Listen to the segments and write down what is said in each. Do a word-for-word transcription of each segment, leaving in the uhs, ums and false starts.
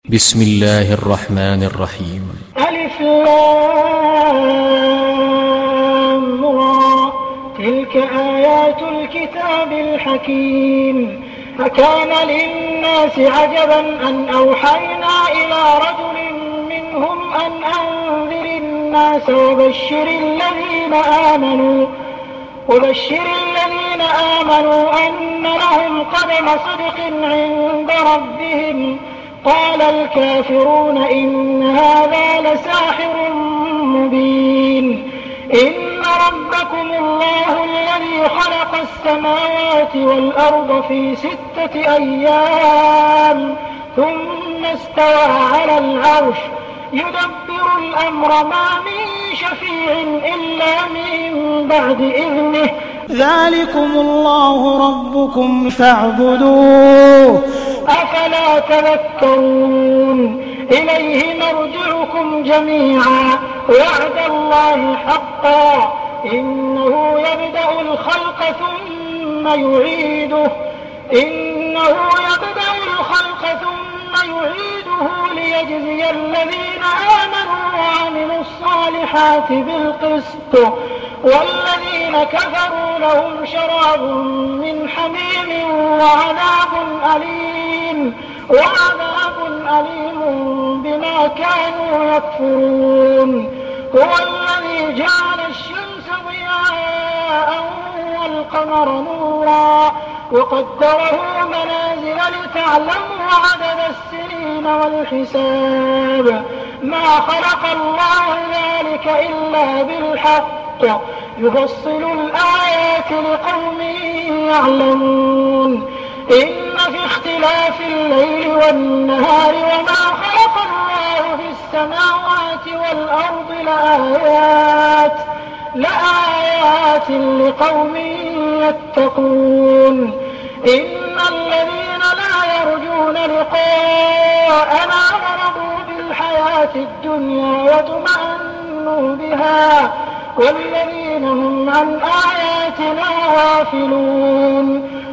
بسم الله الرحمن الرحيم. ألف لام را، تلك آيات الكتاب الحكيم. أكان للناس عجبا أن أوحينا إلى رجل منهم أن أنذر الناس وبشر الذين آمنوا وبشر الذين آمنوا أن لهم قدم صدق عند ربهم. قال الكافرون إن هذا لساحر مبين. إن ربكم الله الذي خلق السماوات والأرض في ستة أيام ثم استوى على العرش يدبر الأمر ما من شفيع إلا من بعد إذنه. ذلكم الله ربكم فاعبدوه أفلا تذكرون. إليه مرجعكم جميعا وعد الله حقا إنه يبدأ الخلق ثم يعيده إنه يبدأ الخلق ثم يعيده ليجزي الذين آمنوا وعملوا الصالحات بالقسط والذين كفروا لهم شراب من حميم وعذاب أليم وعذاب أليم بما كانوا يكفرون. هو الذي جعل الشمس ضياء والقمر نورا وقدره منازل لتعلموا عدد السنين والحساب. ما خلق الله ذلك إلا بالحق يفصل الآيات لقوم يعلمون. إن في اختلاف الليل والنهار وما خلق الله في السماوات والأرض لآيات لآيات لقوم يتقون. إن الذين لا يرجون لقاءنا ورضوا بالحياة الدنيا وطمأنوا بها والذين هم عن آياتنا غافلون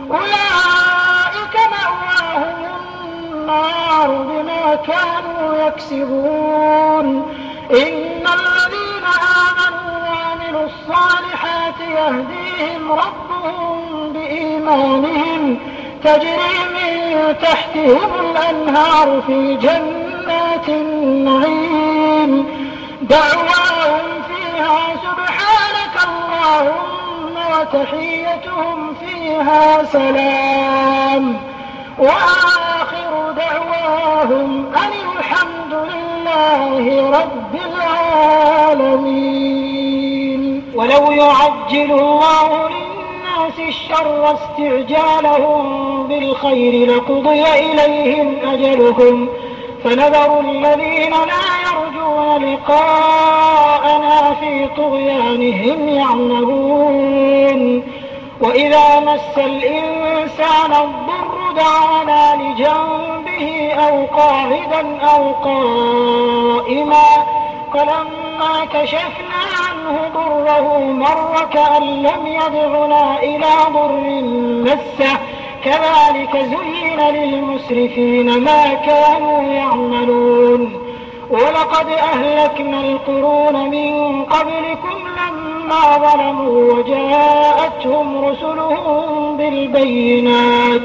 أولئك مأواهم النار بما كانوا يكسبون. إن الذين آمنوا وعملوا الصالحات يهديهم ربهم بإيمانهم تجري من تحتهم الأنهار في جنات النعيم دعواهم فيها سبحانك اللهم وتحيتهم فيها سلام وآخر دعواهم أن الحمد لله رب العالمين. ولو يعجل الله للناس الشر استعجالهم بالخير لقضي إليهم أجلهم فنذر الذين لا يرجون لقاءنا في طغيانهم يعمهون. وإذا مس الإنسان الضر دعانا لجنبه أو قاعدا أو قائما فلما كشفنا عنه ضره مر كأن لم يدعنا إلى ضر مسه كذلك زين للمسرفين ما كانوا يعملون. ولقد أهلكنا القرون من قبلكم لما ظلموا وجاءتهم رسلهم بالبينات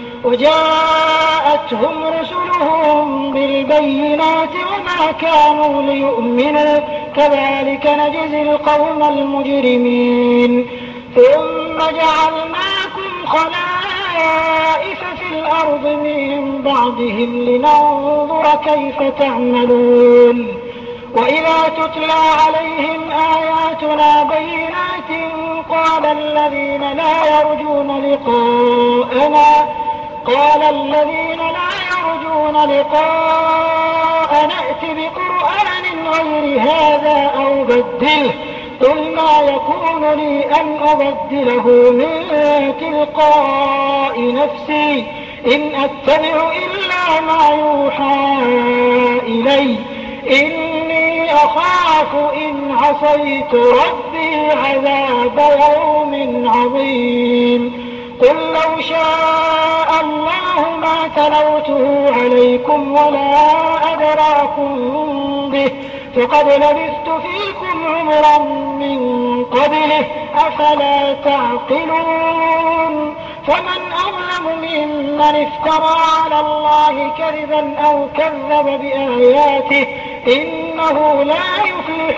وجاءتهم رسلهم بالبينات وما كانوا ليؤمنوا كذلك نجزي القوم المجرمين. ثم جعلناكم خلائف في الأرض من بعدهم لننظر كيف تعملون. وإذا تتلى عليهم آياتنا بينات قال الذين لا يرجون لقاءنا قال الذين لا يرجون لقاءنا ائت بقرآن غير هذا أو بدله قل ما يكون لي أن أبدله من تلقاء نفسي إن أتبع إلا ما يوحى إلي إني أخاف إن عصيت ربي عذاب يوم عظيم. قل لو شاء الله ما تلوته عليكم ولا أدراكم به فقد لبثت فيكم عمرا من قبله أفلا تعقلون فمن أظلم ممن افترى على الله كذبا أو كذب بآياته إنه لا يفلح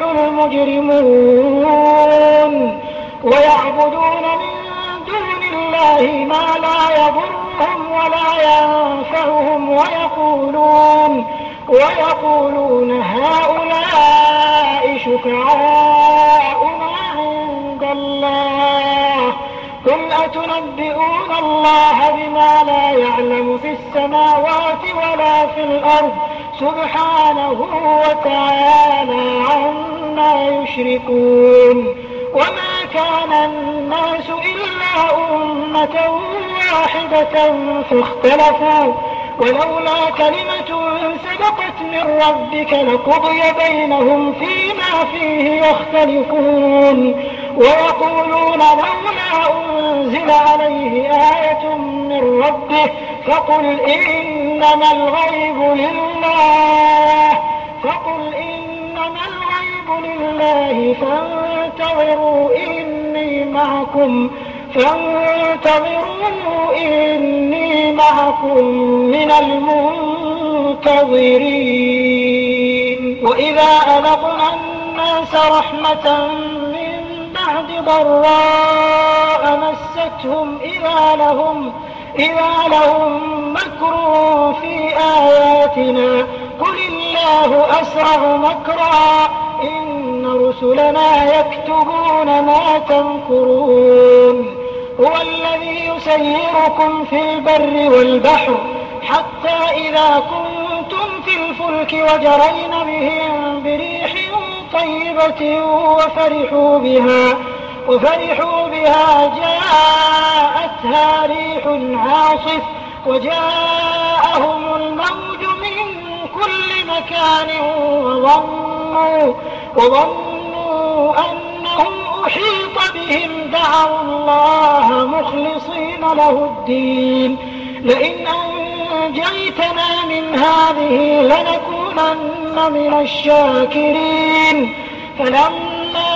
المجرمون ويعبدون من دون الله ما لا يضرهم ولا ينفعهم ويقولون ويقولون هؤلاء شفعاؤنا عند الله قل أتنبئون الله بما لا يعلم في السماوات ولا في الأرض سبحانه وتعالى عما يشركون وما كان الناس إلا أمة واحدة فاختلفوا ولولا كلمة سبقت من ربك لقضي بينهم فيما فيه يختلفون ويقولون لولا أنزل عليه آية من ربه فقل إنما الغيب لله فقل إنما الغيب لله فانتظروا إني معكم فانتظروا إني معكم من المنتظرين وإذا أذقنا الناس رحمة من بعد ضراء مستهم إذا لهم إذا لهم مكر في آياتنا قل الله أسرع مكرا إن رسلنا يكتبون ما تمكرون هو الذي يسيركم في البر والبحر حتى إذا كنتم في الفلك وجرين بهم بريح طيبة وفرحوا بها وفرحوا بها جاءتها ريح عاصف وجاءهم الموج من كل مكان وظنوا, وظنوا أنهم أحيط بهم دعوا الله مخلصين له الدين لئن أنجيتنا من هذه لنكونن من الشاكرين فلما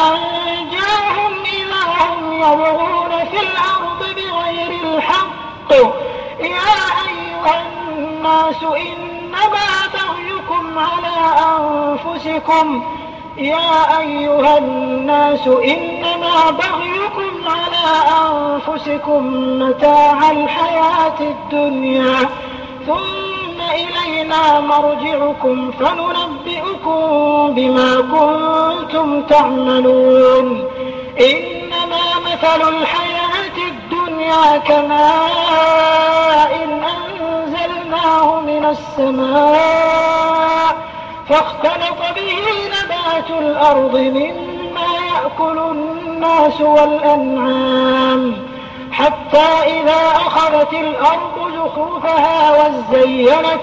أنجاهم إذا هم يبغون في الأرض بغير الحق يا أيها الناس إنما بغيكم على أنفسكم يا أيها الناس إنما بغيكم على أنفسكم متاع الحياة الدنيا ثم إلينا مرجعكم فننبئكم بما كنتم تعملون إنما مثل الحياة الدنيا كماء أنزلناه من السماء فاختلط به نبات الأرض مما يأكل الناس والأنعام حتى إذا أخذت الأرض زخرفها وزينت,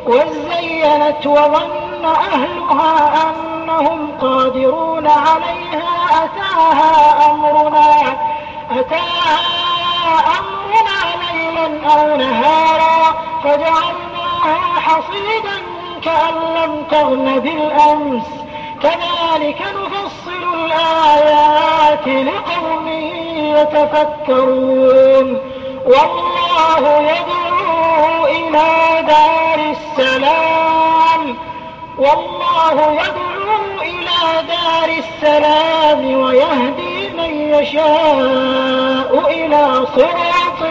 وزينت وظن أهلها أنهم قادرون عليها أتاها أمرنا, أتاها أمرنا ليلا أو نهارا فجعلناها حصيدا كأن لم تغن بالأمس كذلك نفصل الآيات لقوم يتفكرون والله يدعو إلى دار السلام والله يدعو إلى دار السلام ويهدي من يشاء إلى صراط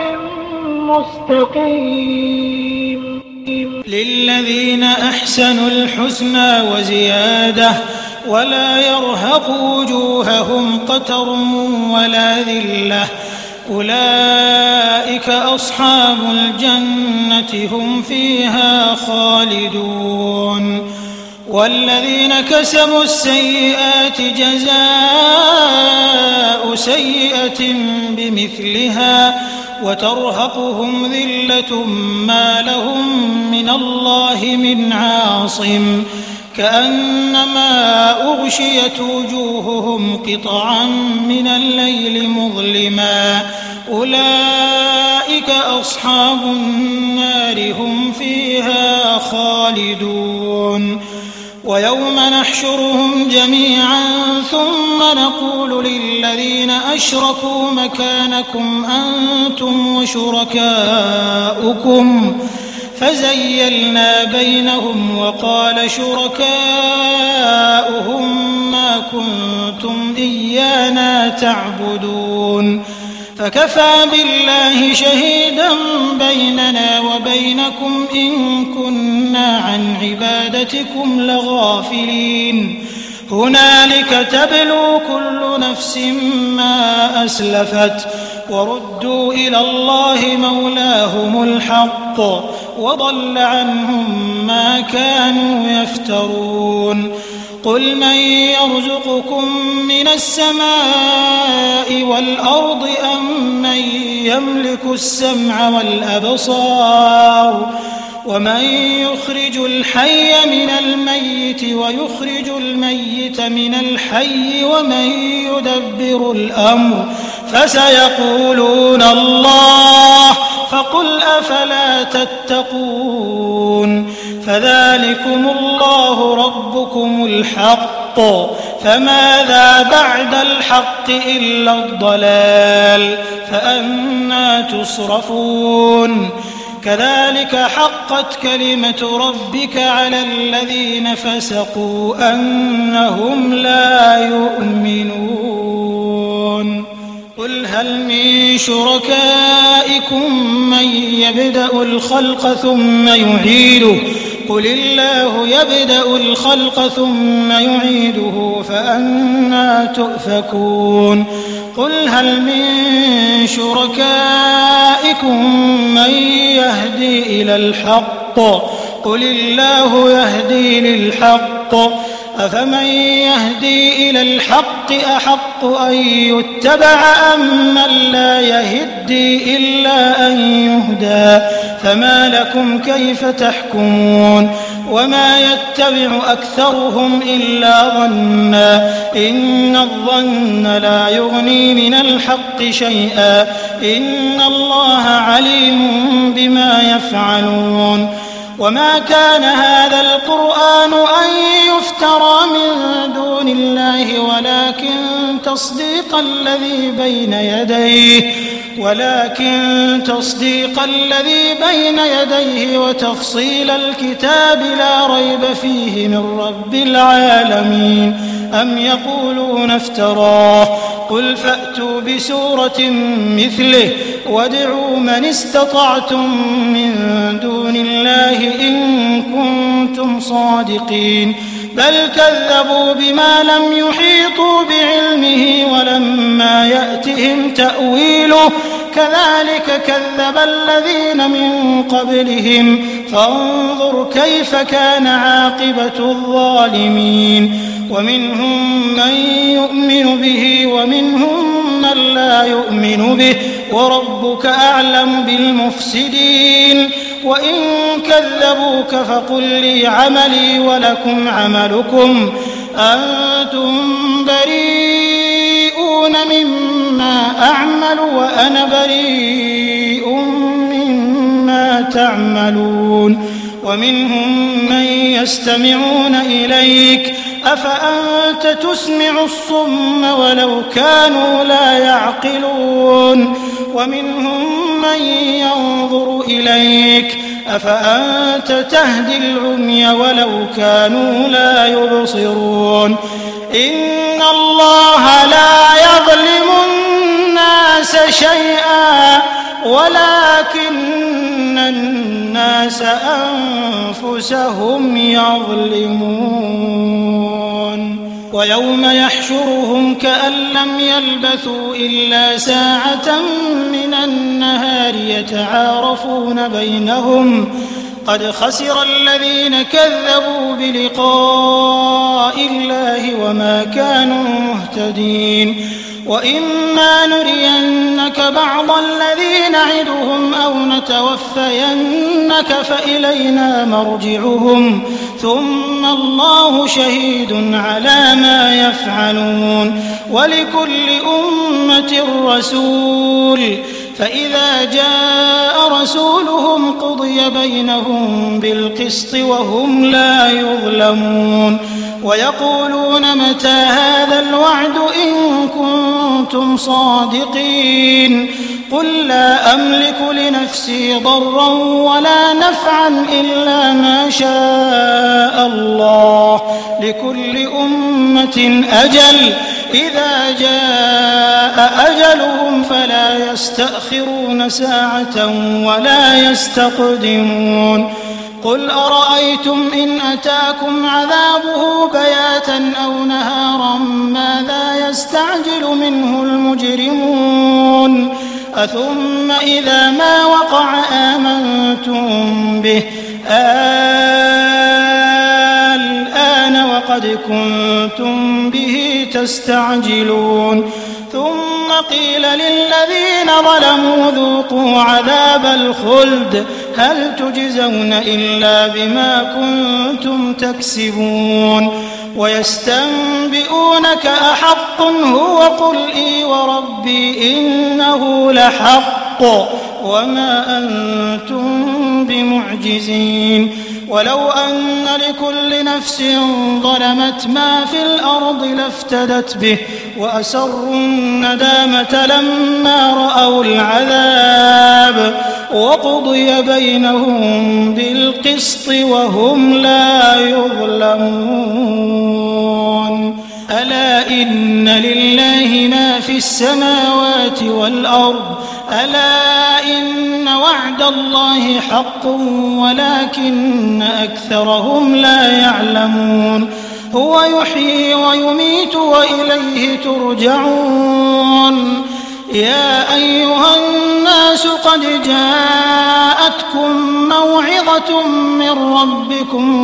مستقيم للذين أحسنوا الحسنى وزيادة ولا يرهق وجوههم قتر ولا ذلة أولئك أصحاب الجنة هم فيها خالدون والذين كسبوا السيئات جزاء سيئة بمثلها وترهقهم ذلة ما لهم من الله من عاصم كأنما أغشيت وجوههم قطعا من الليل مظلما أولئك أصحاب النار هم فيها خالدون ويوم نحشرهم جميعا ثم نقول للذين أشركوا مكانكم أنتم وشركاؤكم فزيلنا بينهم وقال شركاؤهم ما كنتم إيانا تعبدون فكفى بالله شهيدا بيننا وبينكم إن كنا عن عبادتكم لغافلين هنالك تبلو كل نفس ما أسلفت وردوا إلى الله مولاهم الحق وضل عنهم ما كانوا يفترون قل من يرزقكم من السماء والأرض أم من يملك السمع والأبصار ومن يخرج الحي من الميت ويخرج الميت من الحي ومن يدبر الأمر فسيقولون الله فقل أفلا تتقون فذلكم الله ربكم الحق فماذا بعد الحق إلا الضلال فأنى تصرفون كذلك حقت كلمة ربك على الذين فسقوا أنهم لا يؤمنون قل هل من شركائكم من يبدأ الخلق ثم يعيده قل الله يبدأ الخلق ثم يعيده فأنى تؤفكون قل هل من شركائكم من يهدي إلى الحق قل الله يهدي للحق أفمن يهدي إلى الحق أحق أن يتبع أم من لا يهدي إلا أن يهدى فما لكم كيف تحكمون وما يتبع أكثرهم إلا ظنا إن الظن لا يغني من الحق شيئا إن الله عليم بما يفعلون وما كان هذا القرآن أن يفترى من دون الله ولكن تصديق الذي بين يديه ولكن تصديق الذي بين يديه وتفصيل الكتاب لا ريب فيه من رب العالمين أم يقولون افتراه قل فأتوا بسورة مثله وادعوا من استطعتم من دون الله إن كنتم صادقين بل كذبوا بما لم يحيطوا بعلمه ولما يأتهم تأويله كذلك كذب الذين من قبلهم فانظر كيف كان عاقبة الظالمين ومنهم من يؤمن به ومنهم من لا يؤمن به وربك أعلم بالمفسدين وإن كذبوك فقل لي عملي ولكم عملكم أنتم بريئون مما أعمل وأنا بريء مما تعملون ومنهم من يستمعون إليك أفأنت تسمع الصم ولو كانوا لا يعقلون ومنهم من ينظر إليك أفأنت تهدي العمي ولو كانوا لا يبصرون إن الله لا يظلم الناس شيئا ولكن الناس أنفسهم يظلمون ويوم يحشرهم كأن لم يلبثوا إلا ساعة من النهار يتعارفون بينهم قد خسر الذين كذبوا بلقاء الله وما كانوا مهتدين وإما نرينك بعض الذي نعدهم أو نتوفينك فإلينا مرجعهم ثم الله شهيد على ما يفعلون ولكل أمة رسول فإذا جاء رسولهم قضي بينهم بالقسط وهم لا يظلمون ويقولون متى هذا الوعد إن كنتم صادقين قل لا أملك لنفسي ضرا ولا نفعا إلا ما شاء الله لكل أمة أجل إذا جاء أجلهم فلا يستأخرون ساعة ولا يستقدمون قل أرأيتم إن أتاكم عذابه بياتا أو نهارا ماذا يستعجل منه المجرمون أثم إذا ما وقع آمنتم به الآن وقد كنتم به تستعجلون ثم قيل للذين ظلموا ذوقوا عذاب الخلد هل تجزون إلا بما كنتم تكسبون ويستنبئونك أحق هو قل إي وربي إنه لحق وما أنتم بمعجزين ولو أن لكل نفس ظلمت ما في الأرض لافتدت به وأسروا الندامة لما رأوا العذاب وقضي بينهم بالقسط وهم لا يظلمون ألا إن لله ما في السماوات والأرض ألا إن وعد الله حق ولكن أكثرهم لا يعلمون هو يحيي ويميت وإليه ترجعون يا أيها الناس قد جاءتكم موعظة من ربكم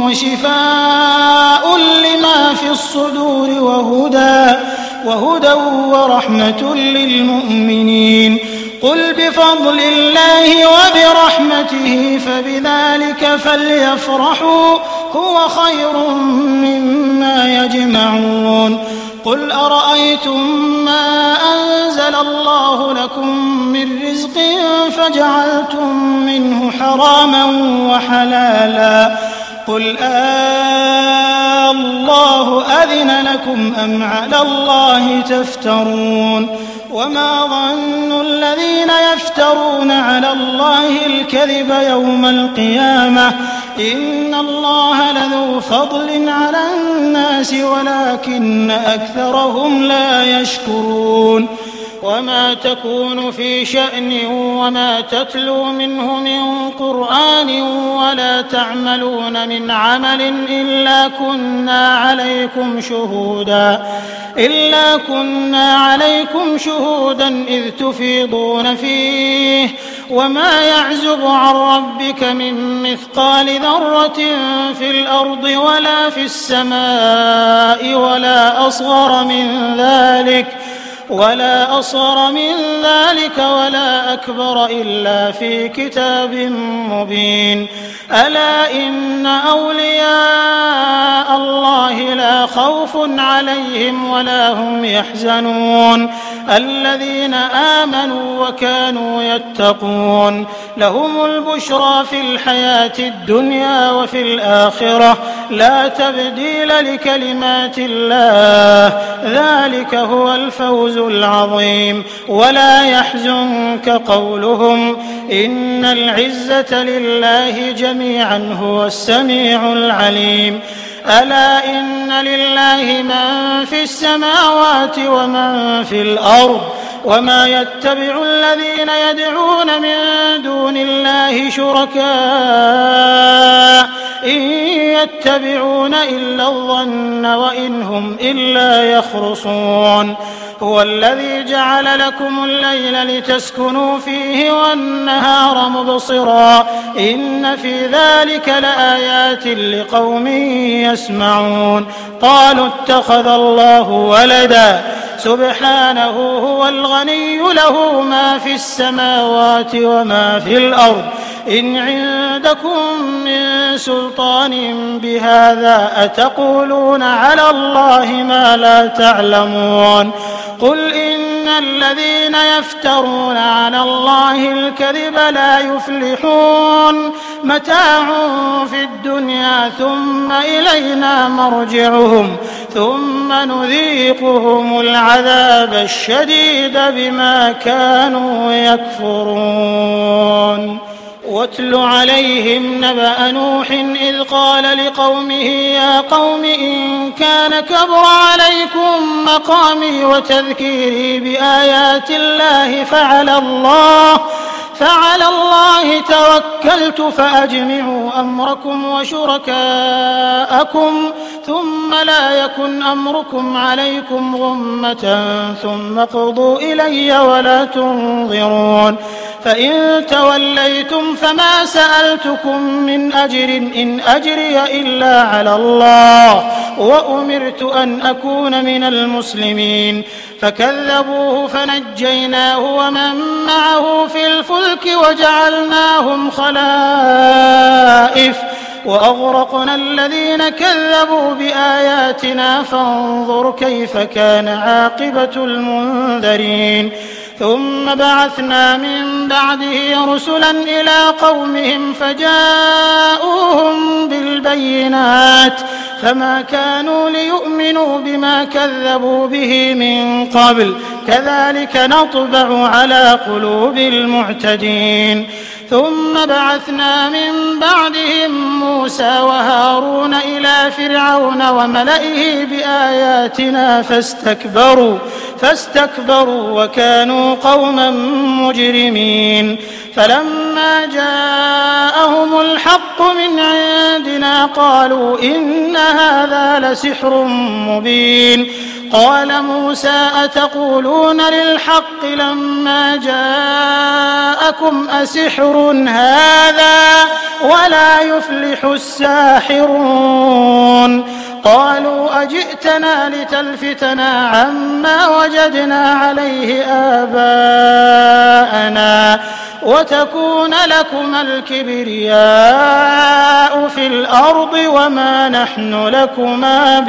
وشفاء لما في الصدور وهدى وهدى ورحمة للمؤمنين قل بفضل الله وبرحمته فبذلك فليفرحوا هو خير مما يجمعون قل أرأيتم ما أنزل الله لكم من رزق فجعلتم منه حراما وحلالا قل آه الله أذن لكم أم على الله تفترون وما ظن الذين يفترون على الله الكذب يوم القيامة إن الله لذو فضل على الناس ولكن أكثرهم لا يشكرون وما تكون في شأن وما تتلو منه من قرآن ولا تعملون من عمل إلا كنا عليكم شهودا إلا كنا عليكم شهودا إذ تفيضون فيه وما يعزب عن ربك من مثقال ذرة في الأرض ولا في السماء ولا أصغر من ذلك ولا أصغر من ذلك ولا أكبر إلا في كتاب مبين ألا إن أولياء الله لا خوف عليهم ولا هم يحزنون الذين آمنوا وكانوا يتقون لهم البشرى في الحياة الدنيا وفي الآخرة لا تبديل لكلمات الله ذلك هو الفوز العظيم ولا يحزنك قولهم إن العزة لله جميعا هو السميع العليم ألا إن لله من في السماوات ومن في الأرض وما يتبع الذين يدعون من دون الله شركاء إن يتبعون إلا الظن وإن هم إلا يخرصون هو الذي جعل لكم الليل لتسكنوا فيه والنهار مبصرا إن في ذلك لآيات لقوم يسمعون قالوا اتخذ الله ولدا سبحانه هو الغني له ما في السماوات وما في الأرض إن عندكم من سلطان بهذا أتقولون على الله ما لا تعلمون قل إن إن الذين يفترون على الله الكذب لا يفلحون متاع في الدنيا ثم إلينا مرجعهم ثم نذيقهم العذاب الشديد بما كانوا يكفرون واتل عليهم نبأ نوح إذ قال لقومه يا قوم إن كان كبر عليكم مقامي وتذكيري بآيات الله فعلى الله فعلى الله توكلت فأجمعوا أمركم وشركاءكم ثم لا يكن أمركم عليكم غمة ثم اقضوا إلي ولا تنظرون فإن توليتم فما سألتكم من أجر إن أجري إلا على الله وأمرت أن أكون من المسلمين فكذبوه فنجيناه ومن معه في الفلك وجعلناهم خلائف وأغرقنا الذين كذبوا بآياتنا فانظر كيف كان عاقبة المنذرين ثم بعثنا من بعده رسلا إلى قومهم فجاءوهم بالبينات فما كانوا ليؤمنوا بما كذبوا به من قبل كذلك نطبع على قلوب المعتدين ثم بعثنا من بعدهم موسى وهارون إلى فرعون وملئه بآياتنا فاستكبروا فاستكبروا وكانوا قوما مجرمين فلما جاءهم الحق من عندنا قالوا إن هذا لسحر مبين قال موسى أتقولون للحق لما جاءكم أسحر هذا ولا يفلح الساحرون قالوا أجئتنا لتلفتنا عما وجدنا عليه آباءنا وتكون لكما الكبرياء في الأرض وما نحن لكما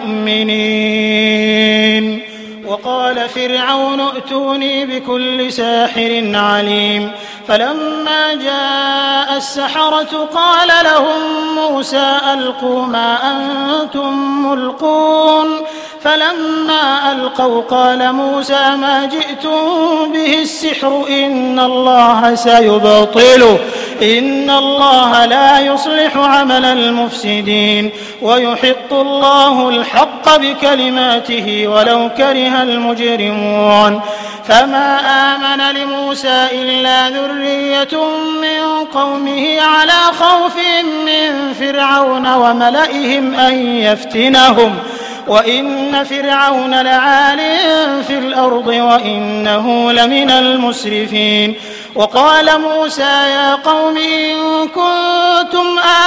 بمؤمنين وقال فرعون ائتوني بكل ساحر عليم فلما جاء السحرة قال لهم موسى ألقوا ما أنتم ملقون فلما ألقوا قال موسى ما جئتم به السحر إن الله سيبطله إن الله لا يصلح عمل المفسدين ويحق الله الحق بكلماته ولو كره المجرمون فما آمن لموسى إلا ذرية من قومه على خوف من فرعون وملئهم أن يفتنهم وإن فرعون لعال في الأرض وإنه لمن المسرفين وقال موسى يا قوم إن كنتم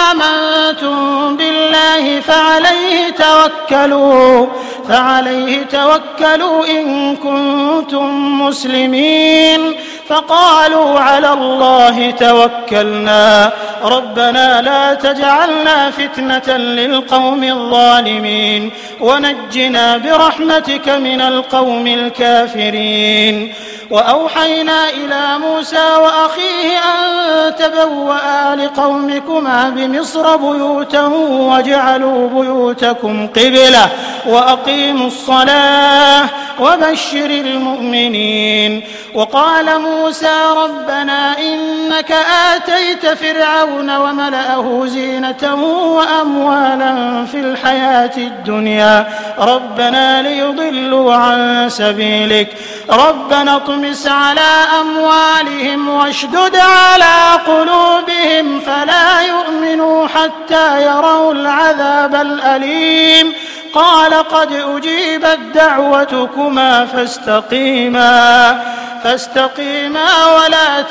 آمنتم بالله فعليه توكلوا فعليه توكلوا إن كنتم مسلمين فقالوا على الله توكلنا ربنا لا تجعلنا فتنة للقوم الظالمين ونجنا برحمتك من القوم الكافرين وأوحينا إلى موسى وأخيه أن تبوأ لقومكما بمصر بيوتا وجعلوا بيوتكم قبلة وأقيموا الصلاة وبشر المؤمنين وقال موسى ربنا إنك آتيت فرعون وملأه زينة وأموالا في الحياة الدنيا ربنا ليضلوا عن سبيلك ربنا اطمس على أموالهم واشدد على قلوبهم فلا يؤمنوا حتى يروا العذاب الأليم قال قد أجيبت دعوتكما فاستقيما فاستقيما ولا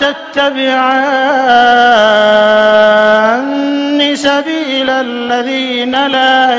تتبعان سبيل الذين لا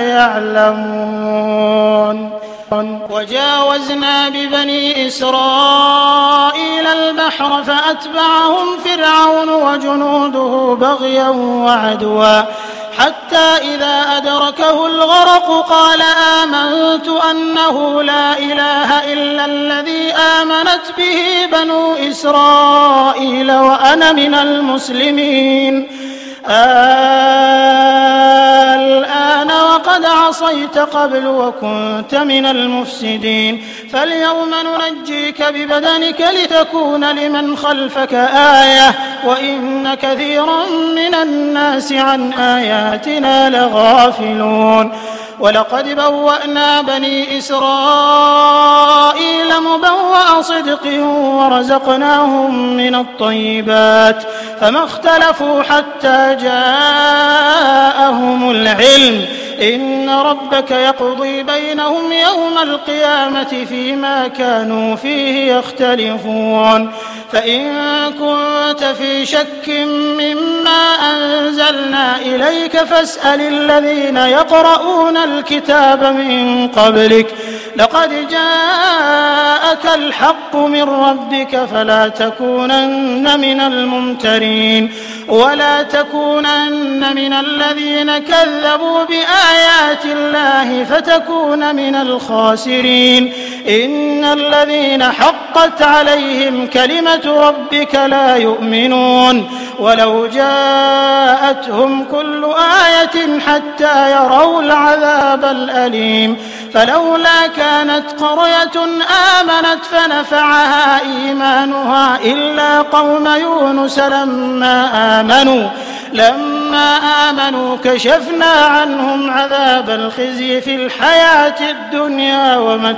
يعلمون وجاوزنا ببني إسرائيل البحر فأتبعهم فرعون وجنوده بغيا وعدوا حتى إذا أدركه الغرق قال آمنت أنه لا إله إلا الذي آمنت به بنو إسرائيل وأنا من المسلمين. الآن وقد عصيت قبل وكنت من المفسدين فاليوم ننجيك ببدنك لتكون لمن خلفك آية وإن كثيرا من الناس عن آياتنا لغافلون. ولقد بوأنا بني إسرائيل مبوأ صدق ورزقناهم من الطيبات فما اختلفوا حتى جاءهم العلم إن ربك يقضي بينهم يوم القيامة فيما كانوا فيه يختلفون. فإن كنت في شك مما أنزلنا إليك فاسأل الذين يقرؤون الكتاب من قبلك لقد جاءك الحق من ربك فلا تكونن من الممترين ولا تكونن من الذين كذبوا بآيات الله فتكون من الخاسرين. إن الذين حقت عليهم كلمة ربك لا يؤمنون ولو جاءتهم كل آية حتى يروا العذاب الأليم فلولا كانت قرية آمنت فنفعها إيمانها إلا قوم يونس لما آمنوا لما آمنوا كشفنا عنهم عذاب الخزي في الحياة الدنيا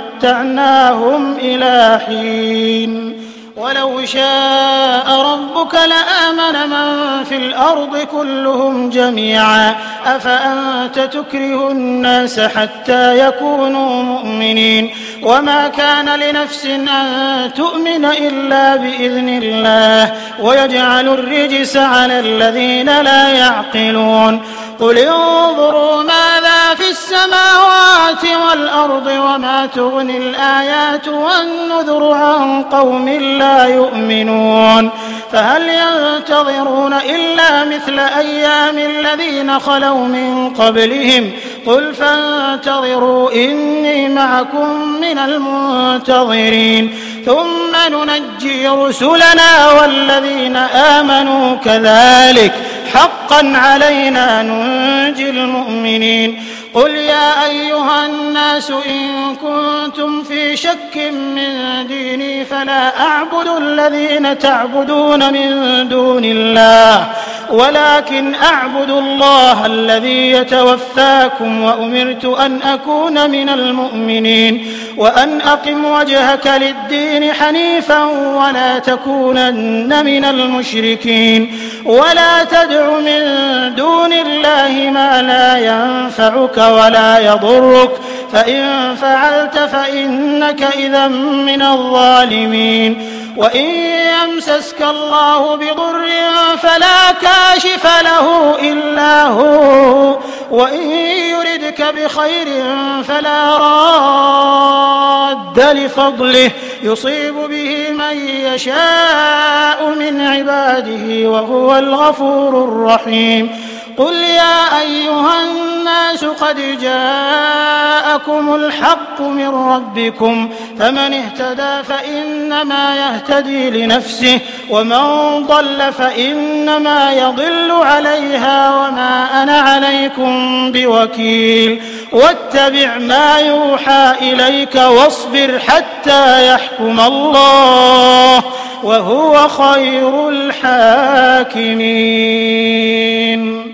ومتعناهم إلى حين. ولو شاء ربك لآمن من في الأرض كلهم جميعا أفأنت تكره الناس حتى يكونوا مؤمنين وما كان لنفس أن تؤمن إلا بإذن الله ويجعل الرجس على الذين لا يعقلون. قل انظروا ماذا في السماوات والأرض وما تغني الآيات والنذر عن قوم لا يؤمنون فهل ينتظرون إلا مثل أيام الذين خلوا من قبلهم قل فانتظروا إني معكم من المنتظرين ثم ننجي رسلنا والذين آمنوا كذلك حقا علينا ننجي المؤمنين. قل يا أيها الناس إن كنتم في شك من ديني فلا أعبد الذين تعبدون من دون الله ولكن أعبد الله الذي يتوفاكم وأمرت أن أكون من المؤمنين وأن أقم وجهك للدين حنيفا ولا تكونن من المشركين ولا تدع من دون الله ما لا ينفعك ولا يضرك فإن فعلت فإنك إذا من الظالمين. وإن يمسسك الله بضر فلا كاشف له إلا هو وإن يردك بخير فلا راد لفضله يصيب به من يشاء من عباده وهو الغفور الرحيم. قل يا أيها الناس قد جاءكم الحق من ربكم فمن اهتدى فإنما يهتدي لنفسه ومن ضل فإنما يضل عليها وما أنا عليكم بوكيل. واتبع ما يوحى إليك واصبر حتى يحكم الله وهو خير الحاكمين.